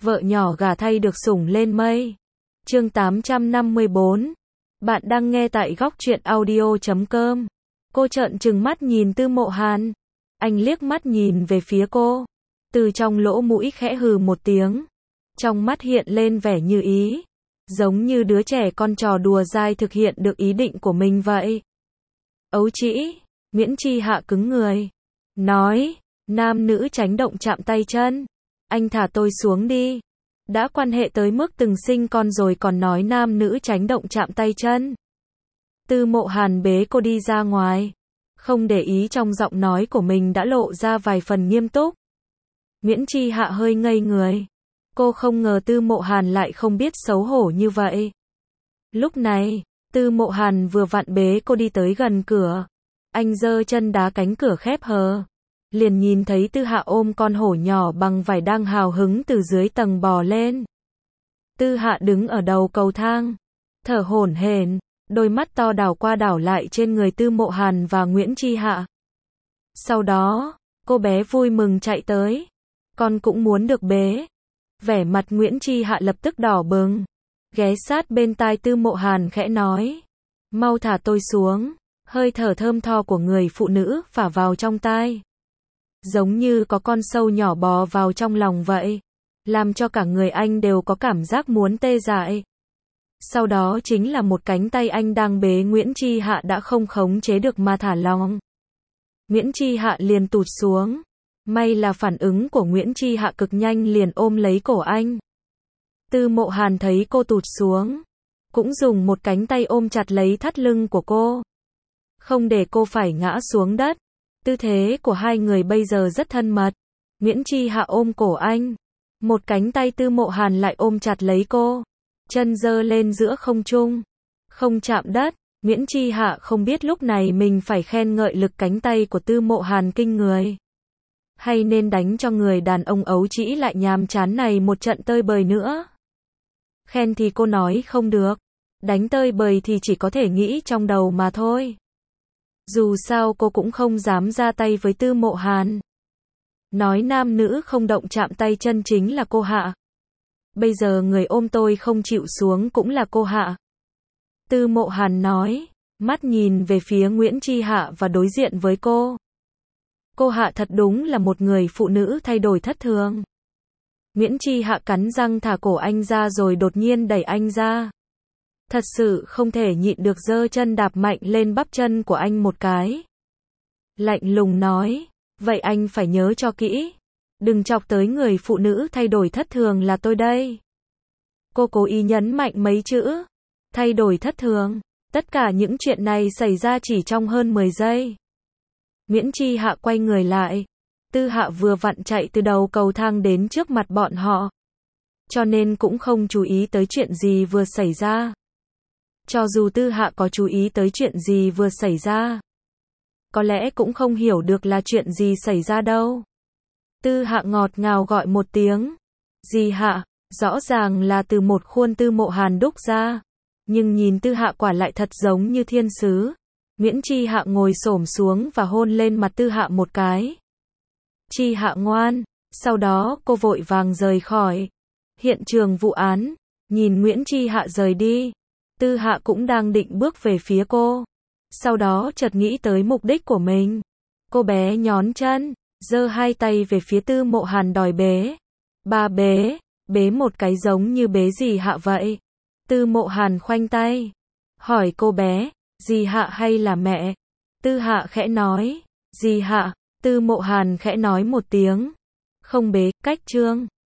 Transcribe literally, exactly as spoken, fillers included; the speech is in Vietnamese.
vợ nhỏ gả thay được sủng lên mây. Chương tám trăm năm mươi bốn. Bạn đang nghe tại góc truyện audio chấm com. Cô trợn trừng mắt nhìn Tư Mộ Hàn. Anh liếc mắt nhìn về phía cô. Từ trong lỗ mũi khẽ hừ một tiếng. Trong mắt hiện lên vẻ như ý. Giống như đứa trẻ con trò đùa dai thực hiện được ý định của mình vậy. Ấu trĩ, Miễn Chi Hạ cứng người. Nói, nam nữ tránh động chạm tay chân. Anh thả tôi xuống đi. Đã quan hệ tới mức từng sinh con rồi còn nói nam nữ tránh động chạm tay chân. Tư Mộ Hàn bế cô đi ra ngoài. Không để ý trong giọng nói của mình đã lộ ra vài phần nghiêm túc. Miễn Chi Hạ hơi ngây người. Cô không ngờ Tư Mộ Hàn lại không biết xấu hổ như vậy. Lúc này, Tư Mộ Hàn vừa vặn bế cô đi tới gần cửa. Anh giơ chân đá cánh cửa khép hờ. Liền nhìn thấy Tư Hạ ôm con hổ nhỏ bằng vải đang hào hứng từ dưới tầng bò lên. Tư Hạ đứng ở đầu cầu thang, thở hổn hển, đôi mắt to đảo qua đảo lại trên người Tư Mộ Hàn và Nguyễn Chi Hạ. Sau đó, cô bé vui mừng chạy tới. Con cũng muốn được bế. Vẻ mặt Nguyễn Chi Hạ lập tức đỏ bừng. Ghé sát bên tai Tư Mộ Hàn khẽ nói. Mau thả tôi xuống. Hơi thở thơm tho của người phụ nữ phả vào trong tai. Giống như có con sâu nhỏ bò vào trong lòng vậy. Làm cho cả người anh đều có cảm giác muốn tê dại. Sau đó chính là một cánh tay anh đang bế Nguyễn Chi Hạ đã không khống chế được mà thả lỏng. Nguyễn Chi Hạ liền tụt xuống. May là phản ứng của Nguyễn Chi Hạ cực nhanh liền ôm lấy cổ anh. Tư Mộ Hàn thấy cô tụt xuống. Cũng dùng một cánh tay ôm chặt lấy thắt lưng của cô. Không để cô phải ngã xuống đất. Tư thế của hai người bây giờ rất thân mật. Nguyễn Chi Hạ ôm cổ anh. Một cánh tay Tư Mộ Hàn lại ôm chặt lấy cô. Chân giơ lên giữa không trung. Không chạm đất. Nguyễn Chi Hạ không biết lúc này mình phải khen ngợi lực cánh tay của Tư Mộ Hàn kinh người. Hay nên đánh cho người đàn ông ấu trĩ lại nhàm chán này một trận tơi bời nữa. Khen thì cô nói không được. Đánh tơi bời thì chỉ có thể nghĩ trong đầu mà thôi. Dù sao cô cũng không dám ra tay với Tư Mộ Hàn. Nói nam nữ không động chạm tay chân chính là cô Hạ. Bây giờ người ôm tôi không chịu xuống cũng là cô Hạ. Tư Mộ Hàn nói, mắt nhìn về phía Nguyễn Chi Hạ và đối diện với cô. Cô Hạ thật đúng là một người phụ nữ thay đổi thất thường. Nguyễn Chi Hạ cắn răng thả cổ anh ra rồi đột nhiên đẩy anh ra. Thật sự không thể nhịn được giơ chân đạp mạnh lên bắp chân của anh một cái. Lạnh lùng nói, vậy anh phải nhớ cho kỹ. Đừng chọc tới người phụ nữ thay đổi thất thường là tôi đây. Cô cố ý nhấn mạnh mấy chữ. Thay đổi thất thường. Tất cả những chuyện này xảy ra chỉ trong hơn mười giây. Nguyễn Chi Hạ quay người lại. Tư Hạ vừa vặn chạy từ đầu cầu thang đến trước mặt bọn họ. Cho nên cũng không chú ý tới chuyện gì vừa xảy ra. Cho dù Tư Hạ có chú ý tới chuyện gì vừa xảy ra, có lẽ cũng không hiểu được là chuyện gì xảy ra đâu. Tư Hạ ngọt ngào gọi một tiếng. Dì Hạ, rõ ràng là từ một khuôn Tư Mộ Hàn đúc ra. Nhưng nhìn Tư Hạ quả lại thật giống như thiên sứ. Nguyễn Chi Hạ ngồi xổm xuống và hôn lên mặt Tư Hạ một cái. Chi Hạ ngoan. Sau đó cô vội vàng rời khỏi hiện trường vụ án. Nhìn Nguyễn Chi Hạ rời đi. Tư Hạ cũng đang định bước về phía cô. Sau đó chợt nghĩ tới mục đích của mình. Cô bé nhón chân, giơ hai tay về phía Tư Mộ Hàn đòi bế. Ba bế, bế một cái giống như bế dì Hạ vậy. Tư Mộ Hàn khoanh tay, hỏi cô bé, dì Hạ hay là mẹ? Tư Hạ khẽ nói, dì Hạ. Tư Mộ Hàn khẽ nói một tiếng. Không bế, cách trương.